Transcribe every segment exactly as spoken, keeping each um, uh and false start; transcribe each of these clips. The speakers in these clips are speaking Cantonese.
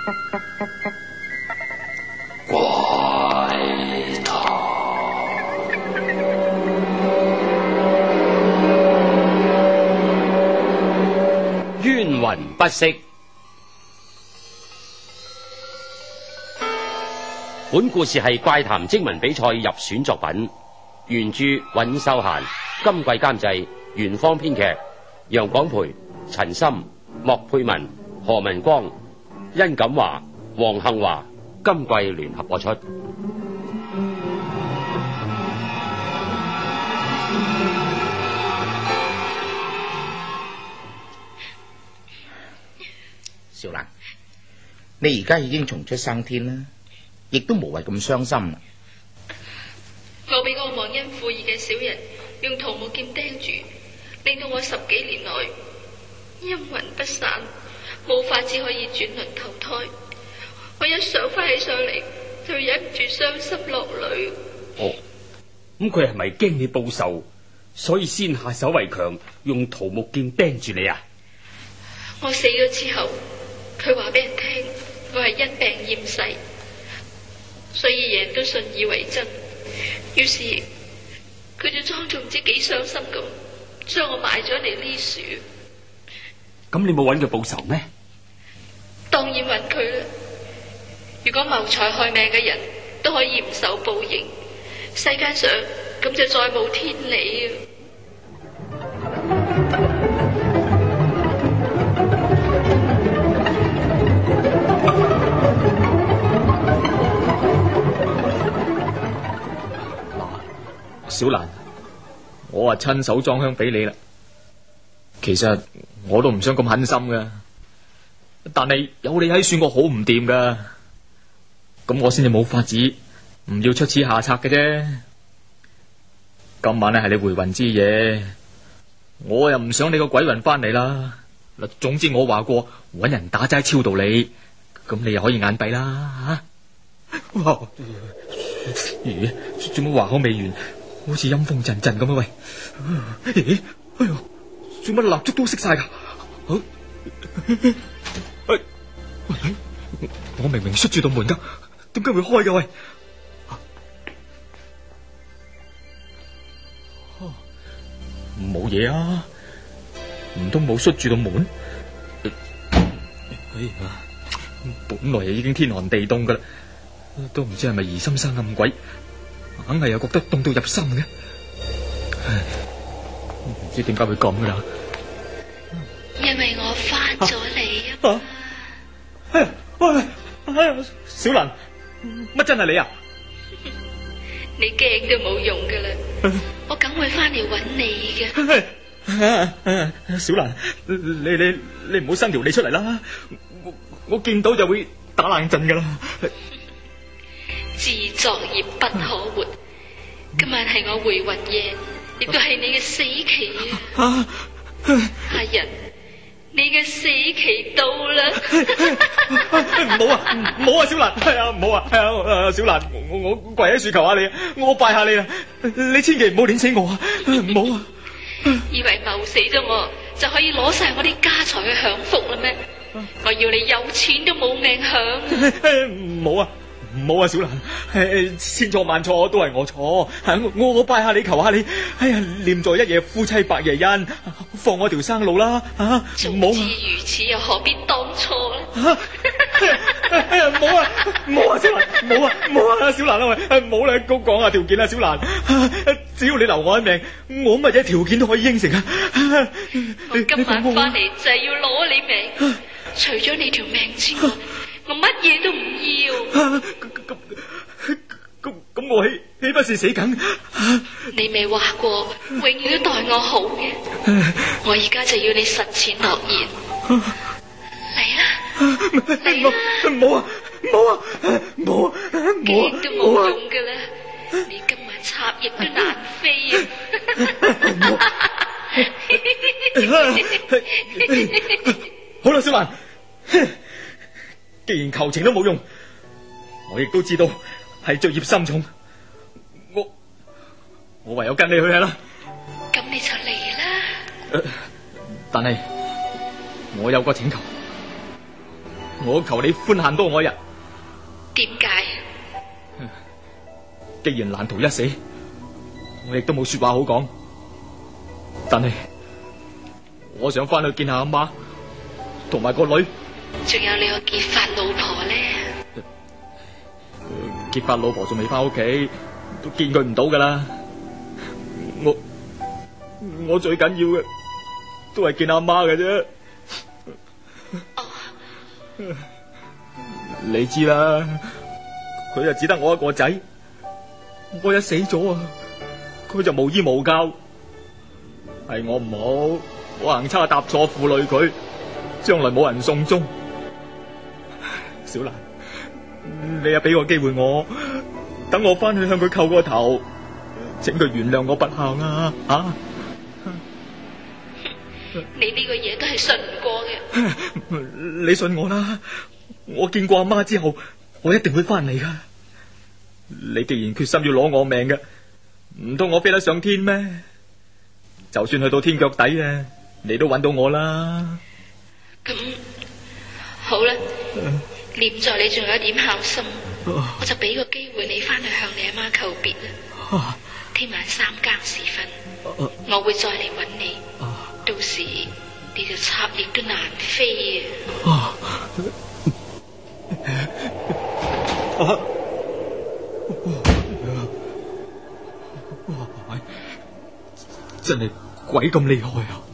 怪談冤魂不息。本故事係怪談徵文比賽入選作品，原著尹秀嫻，今季監製元芳，編劇楊廣培、陳森、莫佩文、何文光、殷錦華、黃幸華，今季聯合播出。 小蘭，你而家已經重出生天啦，亦都無謂咁傷心啦。 我俾個忘恩負義嘅小人用桃木劍釘住，令到我十幾年來陰魂不散，冇法子可以轉輪投胎。我一想翻起上嚟，就忍唔住傷心落淚。 哦，咁佢係咪驚你報仇，所以先下手為強，用桃木劍釘住你啊？ 我死咗之後，佢話俾人聽我係因病厭世，所以人人都信以為真。於是佢就裝作唔知幾傷心咁，將我埋咗嚟呢樹。 咁你冇揾佢報仇咩？ 當然揾佢啦。如果謀財害命嘅人都可以唔受報應，世界上咁就再冇天理啊！ 小蘭，我啊親手裝香俾你啦。其實我都唔想咁狠心噶，但係有你喺處，我好唔掂噶。咁我先至冇法子唔要出此下策嘅啫。今晚咧係你回魂之夜，我又唔想你個鬼魂翻嚟啦。嗱，總之我話過搵人打齋超度你，咁你又可以眼閉啦吓。哇！咦？做乜話口未完？好似陰風陣陣咁啊！喂，咦？哎喲，做乜蠟燭都熄晒噶？好，哎，喂，我明明閂住道門噶，點解會開噶？喂，冇嘢啊，唔通冇閂住道門？哎呀，本來已經天寒地凍噶啦，都唔知係咪疑心生暗鬼。硬係又覺得凍到入心嘅，唉，唔知點解會咁噶啦。 因為我翻咗嚟啊！ 哎呀，喂，哎呀，小蘭，乜真係你啊？ 你驚都冇用噶啦，我梗會翻嚟揾你嘅。 小蘭，你你你唔好伸條脷出嚟啦，我我見到就會打冷震噶啦。 自作孽不可活，今晚係我回魂夜，亦都係你嘅死期啊！阿人，你嘅死期到啦！ 唔好啊，唔好啊，小蘭，係啊，唔好啊，係啊，小蘭，我我跪喺樹求下你，我拜下你啊，你千祈唔好碾死我啊，唔好啊！ 以為謀死咗我就可以攞晒我啲家財去享福啦咩？我要你有錢都冇命享！ 唔好啊！唔好啊，小蘭，千錯萬錯都係我錯，我我拜下你求下你，哎呀，念在一夜夫妻百夜恩，放我條生路啦，吓，唔好啊！ 早知如此又何必當初咧？ 哎呀，唔好啊，唔好啊，小蘭，唔好啊，唔好啊，小蘭啊，喂，唔好啦，高講下條件啦，小蘭，只要你留我一命，我乜嘢條件都可以應承啊！ 我今晚翻嚟就係要攞你命，除咗你條命之外。我乜嘢都唔要， 咁咁咁我豈豈不是死梗？ 你未話過永遠都待我好嘅，我而家就要你實踐諾言。嚟啦，嚟啦！ 唔好啊，唔好啊，唔好啊， 驚都冇用噶啦，你今晚插翼都難飛啊！ 好啦，小蘭。既然求情都冇用，我亦都知道係罪孽深重，我我唯有跟你去啦。 咁你就嚟啦。 呃，但係我有個請求。 我求你寬限多我一日。 點解？ 既然難逃一死，我亦都冇說話好講。但係我想翻去見下阿媽同埋個女。 仲有你個結髮老婆咧？ 結髮老婆仲未翻屋企，都見佢唔到噶啦。我我最緊要嘅都係見阿媽嘅啫。 哦， 你知啦，佢就只得我一個仔，我一死咗啊，佢就無依無靠。係我唔好，我行差踏錯負累佢，將來冇人送終。小蘭，你又俾個機會我，等我翻去向佢叩個頭，請佢原諒我不孝啊！啊！ 你呢個嘢都係信唔過嘅。 你信我啦，我見過阿媽之後，我一定會翻嚟噶。你既然決心要攞我命嘅，唔通我飛得上天咩？就算去到天腳底啊，你都揾到我啦。 咁好啦。念在你仲有一點孝心， 啊、 我就俾個機會你翻去向你阿媽求別啦。聽、啊、晚三更時分，啊、我會再嚟揾你，啊、到時你就插翼都難飛啊！ 啊啊、真係鬼咁厲害啊！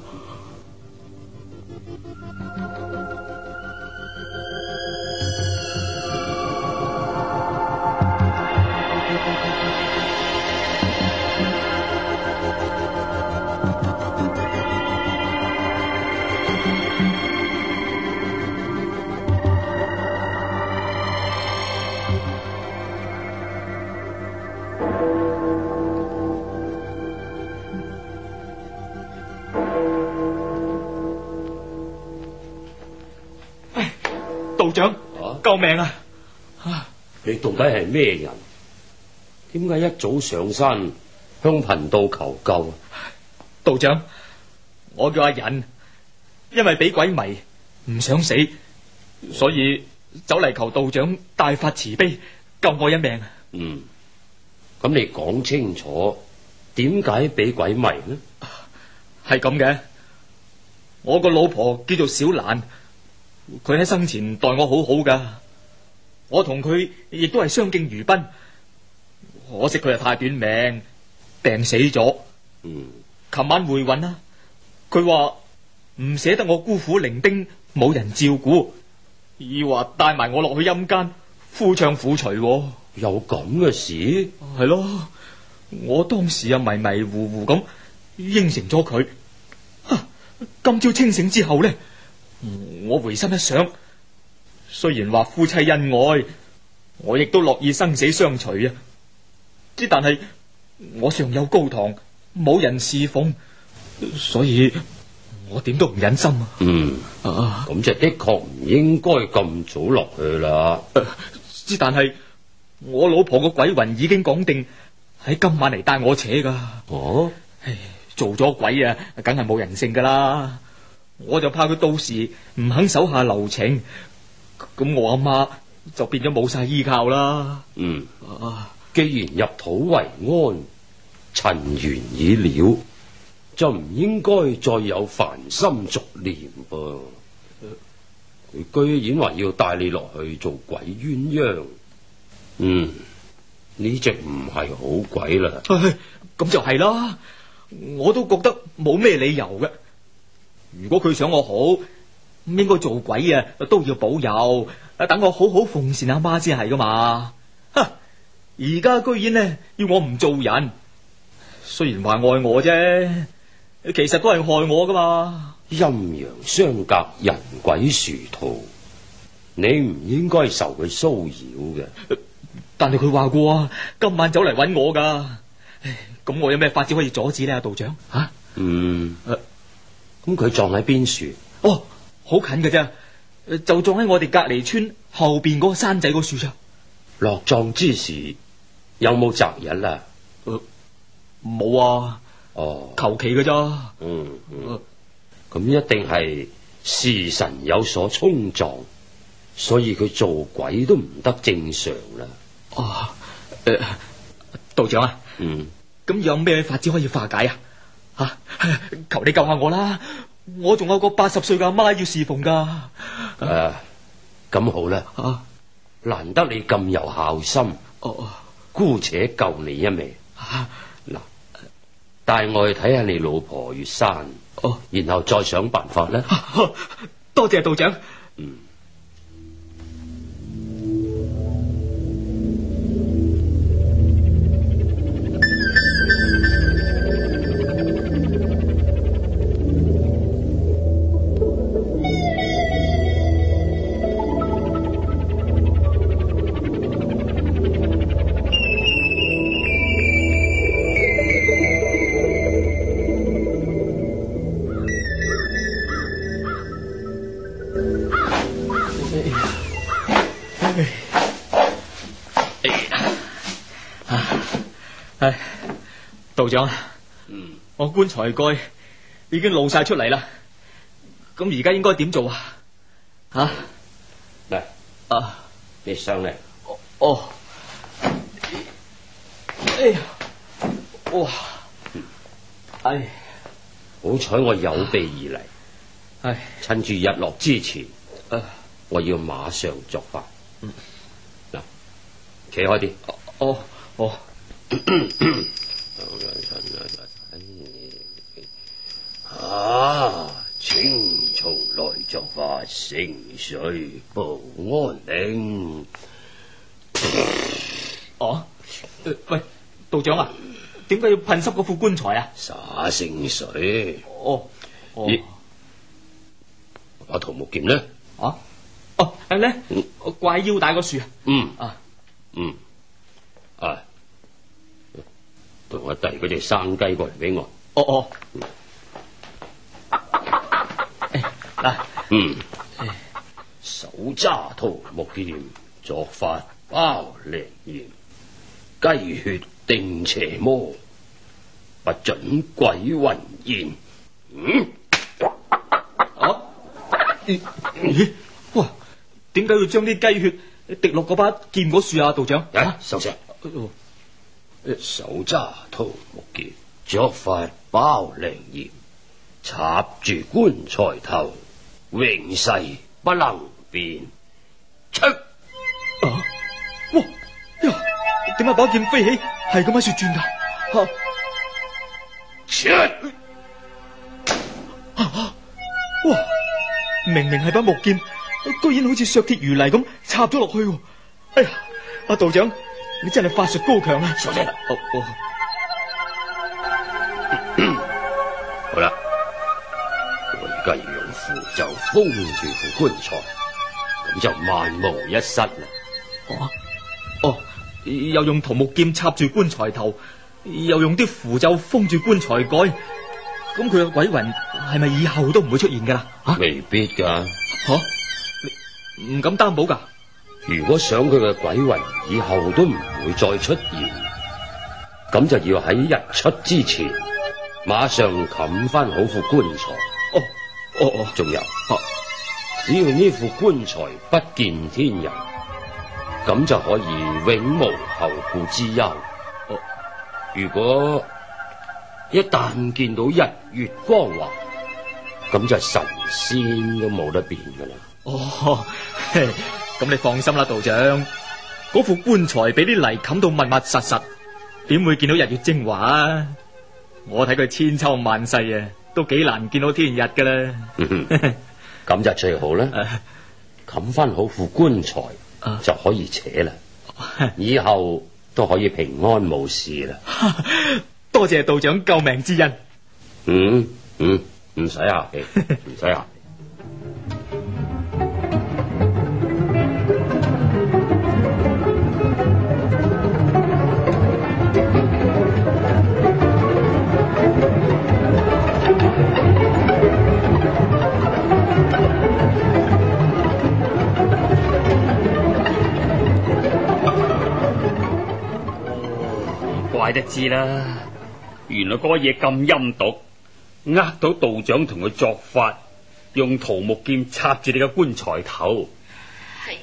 道長，啊、救命啊！ 你到底係咩人？點解一早上山向貧道求救啊？ 道長，我叫阿忍，因為俾鬼迷，唔想死，所以走嚟求道長大發慈悲，救我一命。 嗯，咁你講清楚，點解俾鬼迷呢？ 係咁嘅，我個老婆叫做小蘭。佢喺生前待我好好噶，我同佢亦都係相敬如賓。可惜佢係太短命，病死咗。嗯，琴晚回魂啦，佢話唔捨得我孤苦伶仃，冇人照顧，要話帶埋我落去陰間夫唱婦隨。 有咁嘅事？ 係咯，我當時啊迷迷糊糊咁應承咗佢。今朝清醒之後咧，我回心一想，雖然話夫妻恩愛，我亦都樂意生死相隨啊！之但係我上有高堂，冇人侍奉，所以我點都唔忍心啊！ 嗯，啊，咁就的確唔應該咁早落去啦。 之、呃、但係我老婆個鬼魂已經講定喺今晚嚟帶我扯噶。哦，唉，做咗鬼啊，梗係冇人性噶啦。我就怕佢到時唔肯手下留情，咁我阿媽就變咗冇晒依靠啦。嗯，啊， 既然入土為安，塵緣已了，就唔應該再有煩心俗念噃。佢、呃、居然話要帶你落去做鬼鴛鴦，嗯，呢隻唔係好鬼啦。咁、 哎、就係啦，我都覺得冇咩理由嘅。如果佢想我好，應該做鬼啊都要保佑，等我好好奉侍阿媽先係噶嘛。哈！而家居然呢要我唔做人，雖然話愛我啫，其實都係害我噶嘛。 陰陽相隔，人鬼殊途，你唔應該受佢騷擾嘅。 但係佢話過啊，今晚走嚟揾我噶。咁我有咩法子可以阻止呢？阿道長吓？嗯。呃咁佢葬喺邊樹？ 哦，好近嘅啫，就葬喺我哋隔籬村後邊嗰個山仔嗰樹上。 落葬之時有冇擇日啊？ 冇、呃、啊。哦，求其嘅咋。 嗯，咁、嗯呃、一定係時辰有所沖撞， 所以佢做鬼都唔得正常啦。 哦，誒、呃，道長啊， 嗯， 咁有咩法子可以化解啊？吓、啊，求你救下我啦！我仲有個八十歲嘅阿媽要侍奉噶。 誒、啊，咁好啦， 啊， 難得你咁有孝心， 哦， 姑且救你一命。 啊， 嗱，帶我去睇下你老婆月山， 哦， 然後再想辦法啦。 啊，多謝道長。 嗯。 唉，道長， 嗯， 我棺材蓋已經露晒出嚟啦，咁而家應該點做啊？吓， 嚟啊， 你上嚟。 哦，哎呀，哇，唉， 好彩我有備而嚟， 唉， 趁住日落之前， 啊， 我要馬上作法。嗯，嗱，企開啲。 哦，哦。 啊！青松來作法，盛水保安寧。 哦，呃、喂，道長啊，點解要噴濕嗰副棺材啊？ 灑聖水。 哦，哦， 咦，把桃木劍呢？ 啊，哦，係咧， 嗯， 掛喺腰帶個樹啊。 嗯， 啊， 嗯，啊，同我遞嗰隻生雞過嚟俾我。 哦哦。嗱， 嗯，手揸桃木劍，作法包靈驗，雞血定邪魔，不准鬼魂現。嗯， 啊，咦，哇，點解要將啲雞血滴落嗰把劍嗰樹啊？道長， 啊，收聲！手揸桃木劍，作法包靈驗，插住棺材頭，永世不能變。出！ 啊！哇呀！點解把劍飛起係咁喺處轉噶？啊！ 出！ 啊！哇！明明係把木劍，居然好似削鐵如泥咁插咗落去。哎呀！阿道長，你真係法術高強啊！ 收聲！ 哦哦。 好啦，我而家要用符咒封住副棺材，咁就萬無一失啦。 哦，哦，又用桃木劍插住棺材頭，又用啲符咒封住棺材蓋，咁佢嘅鬼魂係咪以後都唔會出現噶啦？啊， 未必噶。 吓、啊，你唔敢擔保噶。 如果想佢嘅鬼魂以後都唔會再出現，咁就要喺日出之前馬上冚翻好副棺材。 哦，哦哦， 仲有， 啊， 只要呢副棺材不見天日，咁就可以永無後顧之憂。 哦， 如果一旦見到日月光華，咁就神仙都冇得變噶啦。 哦，咁你放心啦，道長，嗰副棺材俾啲泥冚到密密實實，點會見到日月精華啊？我睇佢千秋萬世啊，都幾難見到天日噶啦。 咁就最好啦，冚翻好副棺材， 啊， 就可以扯啦，以後都可以平安無事啦。 多謝道長救命之恩。 嗯嗯，唔使客氣，唔使客氣。 怪得知啦，原來嗰嘢咁陰毒，呃到道長同佢作法，用桃木劍插住你嘅棺材頭。 係，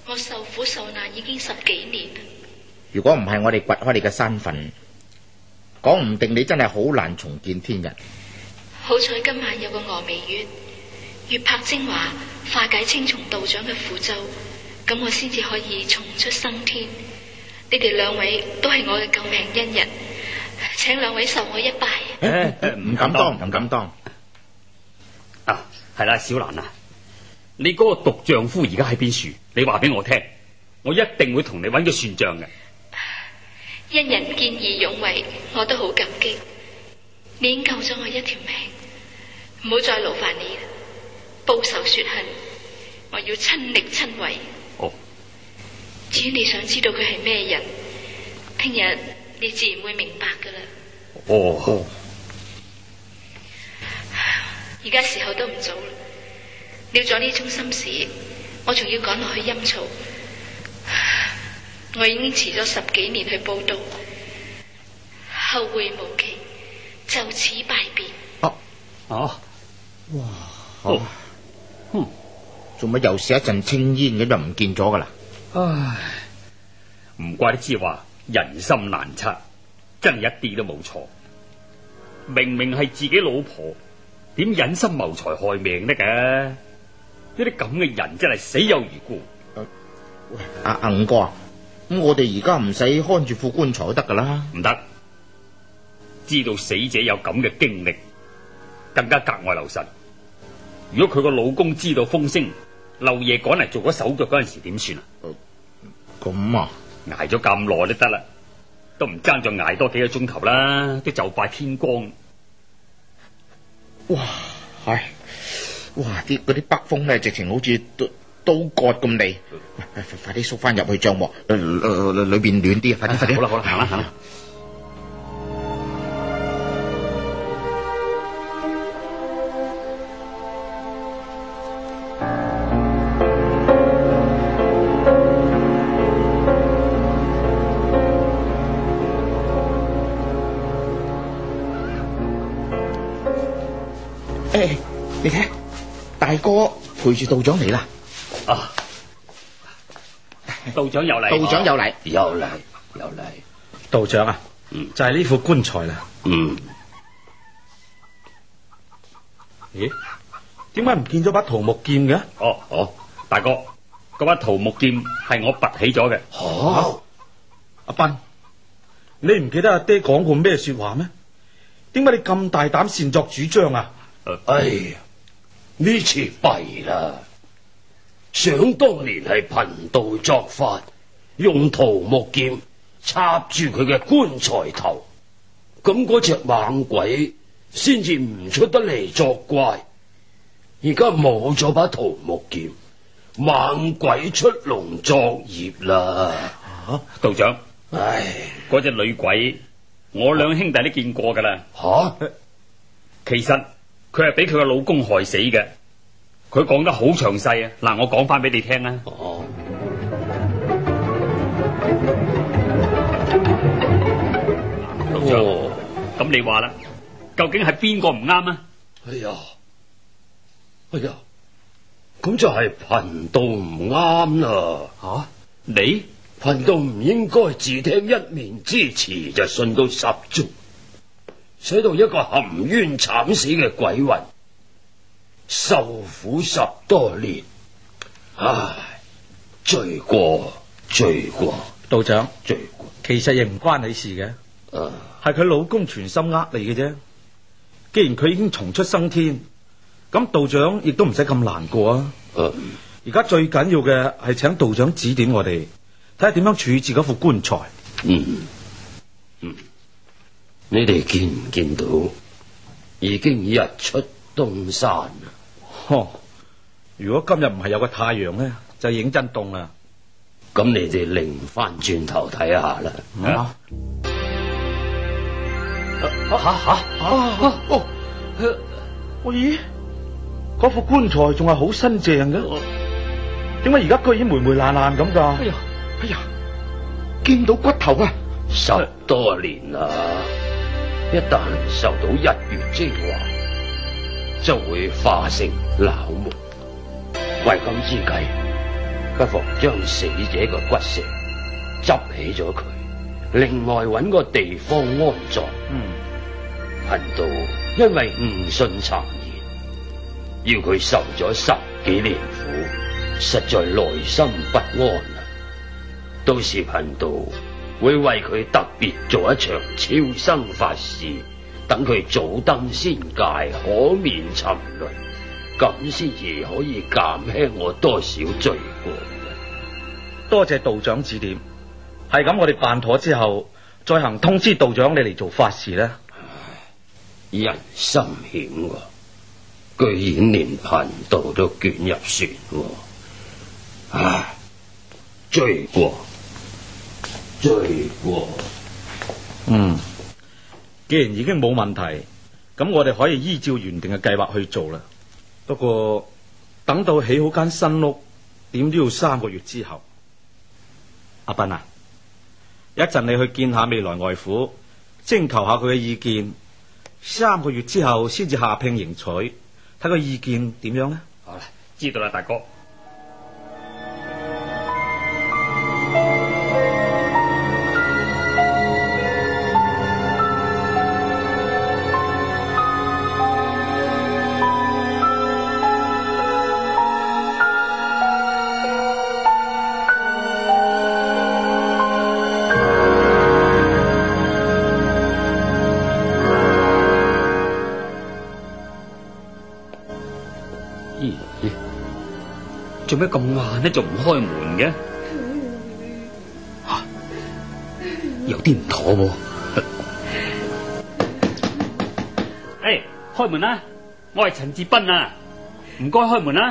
我受苦受難已經十幾年。 如果唔係我哋掘開你嘅山墳，講唔定你真係好難重見天日。 好彩今晚有個峨眉月，月拍精華，化解青松道長嘅符咒，咁我先至可以重出生天。你哋兩位都係我嘅救命恩人，請兩位受我一拜。 唔敢當，唔敢當。 啊，係啦，小蘭啊，你嗰個毒丈夫而家喺邊處？你話俾我聽，我一定會同你揾佢算賬嘅。 恩人見義勇為，我都好感激。你已經救咗我一條命，唔好再勞煩你啦。報仇雪恨，我要親力親為。 哦。 至於你想知道佢係咩人，聽日你自然會明白噶啦。 哦。 而家時候都唔早啦，了咗呢宗心事，我仲要趕落去陰曹。我已經遲咗十幾年去報到，後會無期，就此拜別。 哦， 哦， 哇， 哦， 嗯，做乜又是一陣青煙嘅就唔見咗噶啦？ 唉，唔怪得之話人心難測，真係一啲都冇錯。明明係自己老婆，點忍心謀財害命得嘅？呢啲咁嘅人真係死有餘辜。 喂，阿阿五哥啊！咁我哋而家唔使看住副棺材都得噶啦。 唔得，知道死者有咁嘅經歷，更加格外留神。如果佢個老公知道風聲，漏夜趕嚟做咗手腳嗰陣時點算啊？ 咁啊， 挨咗咁耐都得啦，都唔爭再挨多幾個鐘頭啦，都就快天光。 哇，係，哇啲嗰啲北風咧，直情好似刀刀割咁利。快快啲縮翻入去帳幕，裏裏邊暖啲，快啲快啲。 好啦好啦，行啦行啦。 誒，你睇，大哥陪住道長嚟啦。 啊！道長又嚟， 道長又嚟， 又嚟又嚟。 道長啊， 嗯， 就係呢副棺材啦。 嗯， 咦？點解唔見咗把桃木劍嘅？ 哦哦，大哥，嗰把桃木劍係我拔起咗嘅。 吓， 阿斌，你唔記得阿爹講過咩說話咩？點解你咁大膽擅作主張啊？ 哎呀，呢次弊啦！想當年係貧道作法，用桃木劍插住佢嘅棺材頭，咁嗰隻猛鬼先至唔出得嚟作怪。而家冇咗把桃木劍，猛鬼出籠作業啦。 啊，道長， 唉， 嗰隻女鬼，我兩兄弟都見過噶啦。 吓、啊， 其實佢係俾佢個老公害死嘅。佢講得好詳細啊！嗱，我講翻俾你聽啊。 哦， 道長，咁、哦、你話啦，究竟係邊個唔啱啊？ 哎呀，哎呀，咁就係貧道唔啱啦。 吓、啊，你貧道唔應該只聽一面之詞就信到十足，使到一個含冤慘死嘅鬼魂受苦十多年，唉，罪過罪過。 道長， 罪過， 其實亦唔關你事嘅， 啊， 係佢老公全心呃你嘅啫。既然佢已經重出生天，咁道長亦都唔使咁難過啊。 而、 嗯、家最緊要嘅係請道長指點我哋，睇下點樣處置嗰副棺材。 嗯嗯，你哋見唔見到已經日出東山啦？ 呵，如果今日唔係有個太陽咧，就認真凍啦。 咁你哋擰翻轉頭睇下啦。 啊吓吓啊！哦， 咦，嗰副棺材仲係好新淨嘅，點解而家居然霉霉爛爛咁噶？ 哎呀，哎呀，見到骨頭啊！ 十多年啦，一旦受到日月精華，就會化成朽木。為咁之計， 不妨將死者嘅骨石執起咗佢，另外揾個地方安葬。 嗯， 貧道因為誤信讒言，要佢受咗十幾年苦，實在內心不安啊！到時貧道會為佢特別做一場超生法事，等佢早登仙界，可免沉淪，咁先至可以減輕我多少罪過。 多謝道長指點。係咁，我哋辦妥之後，再行通知道長你嚟做法事啦。 人心險喎，居然連貧道都捲入船喎！唉，罪過，罪過。 嗯，既然已經冇問題，咁我哋可以依照原定嘅計劃去做啦。不過等到起好間新屋，點都要三個月之後。阿斌啊，一陣你去見下未來外父，徵求下佢嘅意見。三個月之後先至下聘迎娶，睇個意見點樣呢？ 好啦，知道啦，大哥。做咩咁晏呢？仲唔開門嘅？啊，有啲唔妥喎！誒，開門啦！我係陳志斌啊，唔該開門啦！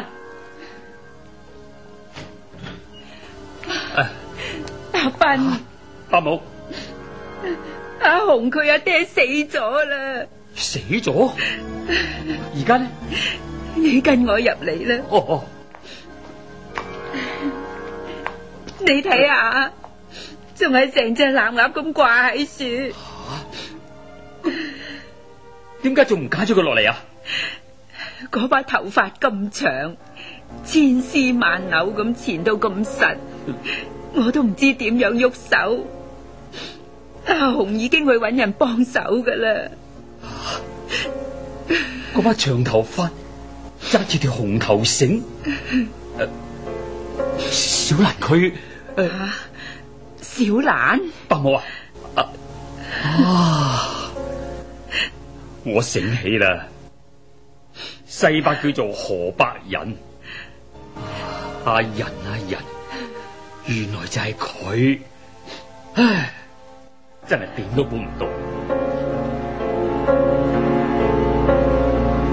阿斌， 伯母， 阿紅佢阿爹死咗啦！ 死咗？而家呢？ 你跟我入嚟啦！ 哦哦。 你睇下，仲係成隻藍鴨咁掛喺樹。 點解仲唔解咗佢落嚟啊？ 嗰把頭髮咁長，千絲萬縷咁纏到咁實，我都唔知點樣喐手。阿紅已經去搵人幫手噶啦。 嗰把長頭髮揸住條紅頭繩。小蘭佢誒， 啊、小蘭， 伯母啊，啊，啊我醒起啦，世伯叫做何伯仁，阿仁阿仁，原來就係佢，唉，真係點都估唔到。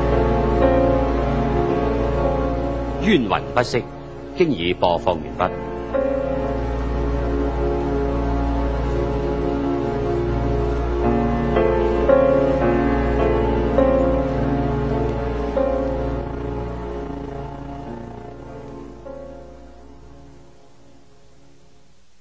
冤魂不息，經已播放完畢。